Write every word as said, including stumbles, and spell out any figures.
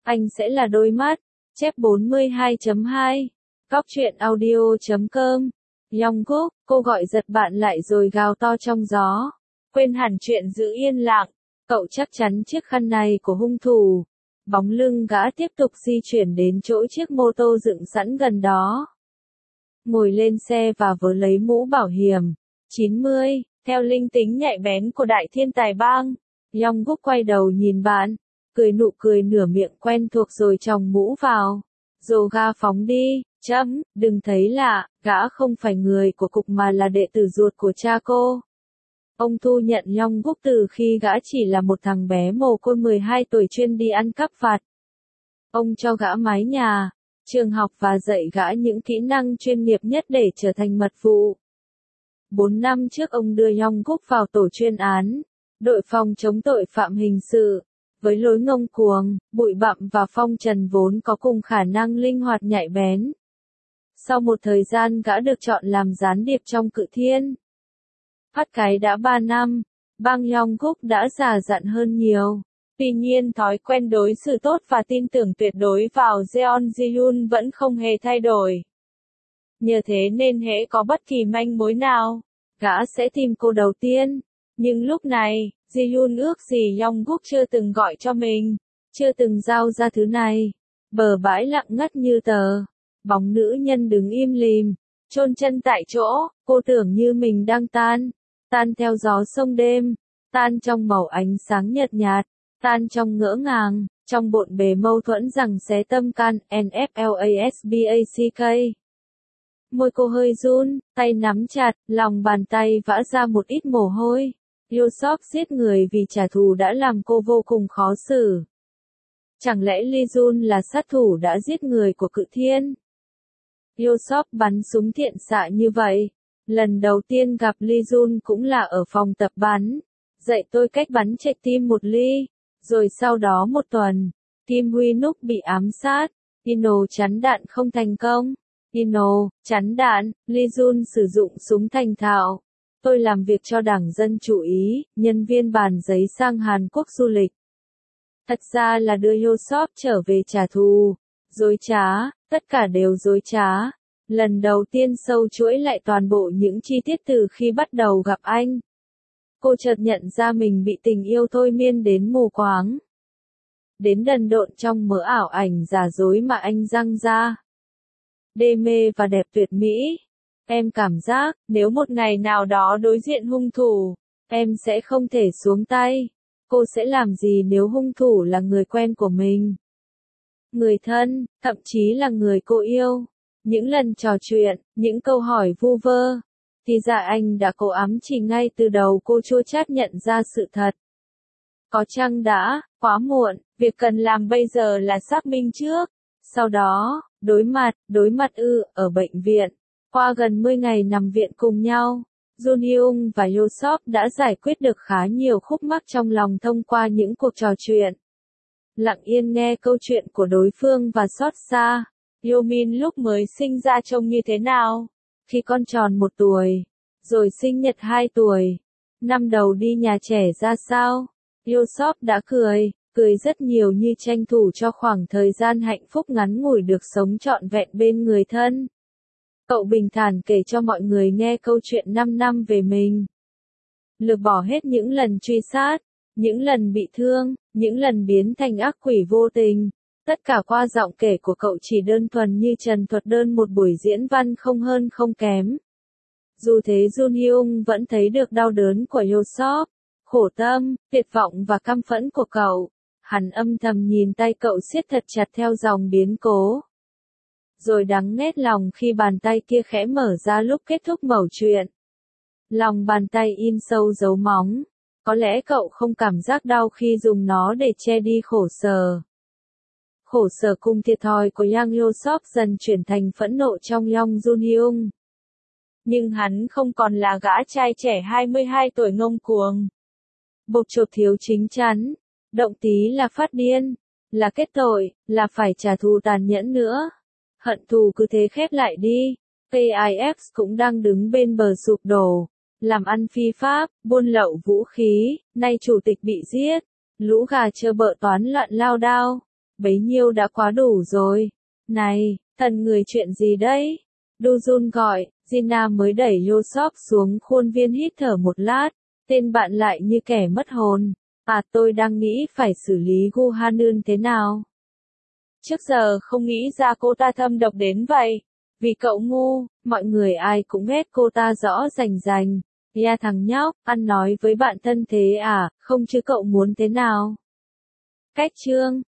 Anh sẽ là đôi mắt. Chép bốn mươi hai chấm hai. Góc truyện audio chấm com. Yongguk, cô gọi giật bạn lại rồi gào to trong gió. Quên hẳn chuyện giữ yên lặng. Cậu chắc chắn chiếc khăn này của hung thủ. Bóng lưng gã tiếp tục di chuyển đến chỗ chiếc mô tô dựng sẵn gần đó. Ngồi lên xe và vớ lấy mũ bảo hiểm. chín mươi, theo linh tính nhạy bén của đại thiên tài bang. Yongguk quay đầu nhìn bạn, cười nụ cười nửa miệng quen thuộc rồi chòng mũ vào. Dồ ga phóng đi, chấm, đừng thấy lạ, gã không phải người của cục mà là đệ tử ruột của cha cô. Ông thu nhận Yongguk từ khi gã chỉ là một thằng bé mồ côi mười hai tuổi chuyên đi ăn cắp vặt. Ông cho gã mái nhà, trường học và dạy gã những kỹ năng chuyên nghiệp nhất để trở thành mật vụ. Bốn năm trước ông đưa Yongguk vào tổ chuyên án, đội phòng chống tội phạm hình sự. Với lối ngông cuồng, bụi bặm và phong trần vốn có cùng khả năng linh hoạt nhạy bén. Sau một thời gian gã được chọn làm gián điệp trong Cự Thiên. Phát cái đã ba năm, bang Yongguk đã già dặn hơn nhiều. Tuy nhiên thói quen đối xử tốt và tin tưởng tuyệt đối vào Jeon Ji-hyun vẫn không hề thay đổi. Nhờ thế nên hễ có bất kỳ manh mối nào, gã sẽ tìm cô đầu tiên. Nhưng lúc này, Ji-hyun ước gì Yongguk chưa từng gọi cho mình, chưa từng giao ra thứ này. Bờ bãi lặng ngắt như tờ. Bóng nữ nhân đứng im lìm, chôn chân tại chỗ, cô tưởng như mình đang tan. Tan theo gió sông đêm, tan trong màu ánh sáng nhợt nhạt, tan trong ngỡ ngàng, trong bộn bề mâu thuẫn rằng xé tâm can, en ép lờ a ét bê a xê ca. Môi cô hơi run, tay nắm chặt, lòng bàn tay vã ra một ít mồ hôi. Yosop giết người vì trả thù đã làm cô vô cùng khó xử. Chẳng lẽ Lee Jun là sát thủ đã giết người của Cự Thiên? Yosop bắn súng thiện xạ như vậy. Lần đầu tiên gặp Lee Jun cũng là ở phòng tập bắn. Dạy tôi cách bắn chạy tim một ly. Rồi sau đó một tuần, Kim Huy Núc bị ám sát. Ino chắn đạn không thành công. Ino, chắn đạn, Lee Jun sử dụng súng thành thạo. Tôi làm việc cho Đảng Dân Chủ Ý, nhân viên bàn giấy sang Hàn Quốc du lịch. Thật ra là đưa Yosop trở về trả thù. Dối trá, tất cả đều dối trá. Lần đầu tiên sâu chuỗi lại toàn bộ những chi tiết từ khi bắt đầu gặp anh. Cô chợt nhận ra mình bị tình yêu thôi miên đến mù quáng. Đến đần độn trong mớ ảo ảnh giả dối mà anh răng ra. Đê mê và đẹp tuyệt mỹ. Em cảm giác, nếu một ngày nào đó đối diện hung thủ, em sẽ không thể xuống tay. Cô sẽ làm gì nếu hung thủ là người quen của mình? Người thân, thậm chí là người cô yêu. Những lần trò chuyện, những câu hỏi vu vơ. Thì ra anh đã cố ám chỉ ngay từ đầu. Cô chua chát nhận ra sự thật. Có chăng đã, quá muộn, việc cần làm bây giờ là xác minh trước. Sau đó, đối mặt, đối mặt ư, ở bệnh viện. Qua gần mười ngày nằm viện cùng nhau, Jun Hyung và Yosop đã giải quyết được khá nhiều khúc mắc trong lòng thông qua những cuộc trò chuyện. Lặng yên nghe câu chuyện của đối phương và xót xa. Yomin lúc mới sinh ra trông như thế nào? Khi con tròn một tuổi, rồi sinh nhật hai tuổi, năm đầu đi nhà trẻ ra sao? Yosop đã cười, cười rất nhiều như tranh thủ cho khoảng thời gian hạnh phúc ngắn ngủi được sống trọn vẹn bên người thân. Cậu bình thản kể cho mọi người nghe câu chuyện năm năm về mình. Lược bỏ hết những lần truy sát, những lần bị thương, những lần biến thành ác quỷ vô tình. Tất cả qua giọng kể của cậu chỉ đơn thuần như trần thuật đơn một buổi diễn văn không hơn không kém. Dù thế Jun Hyung vẫn thấy được đau đớn của Yosop, khổ tâm, tuyệt vọng và căm phẫn của cậu. Hắn âm thầm nhìn tay cậu siết thật chặt theo dòng biến cố. Rồi đắng nghét lòng khi bàn tay kia khẽ mở ra lúc kết thúc mẩu chuyện. Lòng bàn tay in sâu dấu móng. Có lẽ cậu không cảm giác đau khi dùng nó để che đi khổ sở. Khổ sở cùng thiệt thòi của Yang Yosop dần chuyển thành phẫn nộ trong Yong Jun Hyung. Nhưng hắn không còn là gã trai trẻ hai mươi hai tuổi ngông cuồng. Bộc chộp thiếu chính chắn. Động tí là phát điên. Là kết tội, là phải trả thù tàn nhẫn nữa. Hận thù cứ thế khép lại đi. ca i ích cũng đang đứng bên bờ sụp đổ. Làm ăn phi pháp, buôn lậu vũ khí, nay chủ tịch bị giết. Lũ gà chơ bợ toán loạn lao đao. bấy nhiêu đã quá đủ rồi. Này, thần người chuyện gì đấy? Du Jun gọi, Gina mới đẩy Yosop xuống khuôn viên hít thở một lát, tên bạn lại như kẻ mất hồn. À tôi đang nghĩ phải xử lý Gu Hanun thế nào. Trước giờ không nghĩ ra cô ta thâm độc đến vậy. Vì cậu ngu, mọi người ai cũng ghét cô ta rõ rành rành. Ya thằng nhóc, ăn nói với bạn thân thế à, không chứ cậu muốn thế nào? Cách chương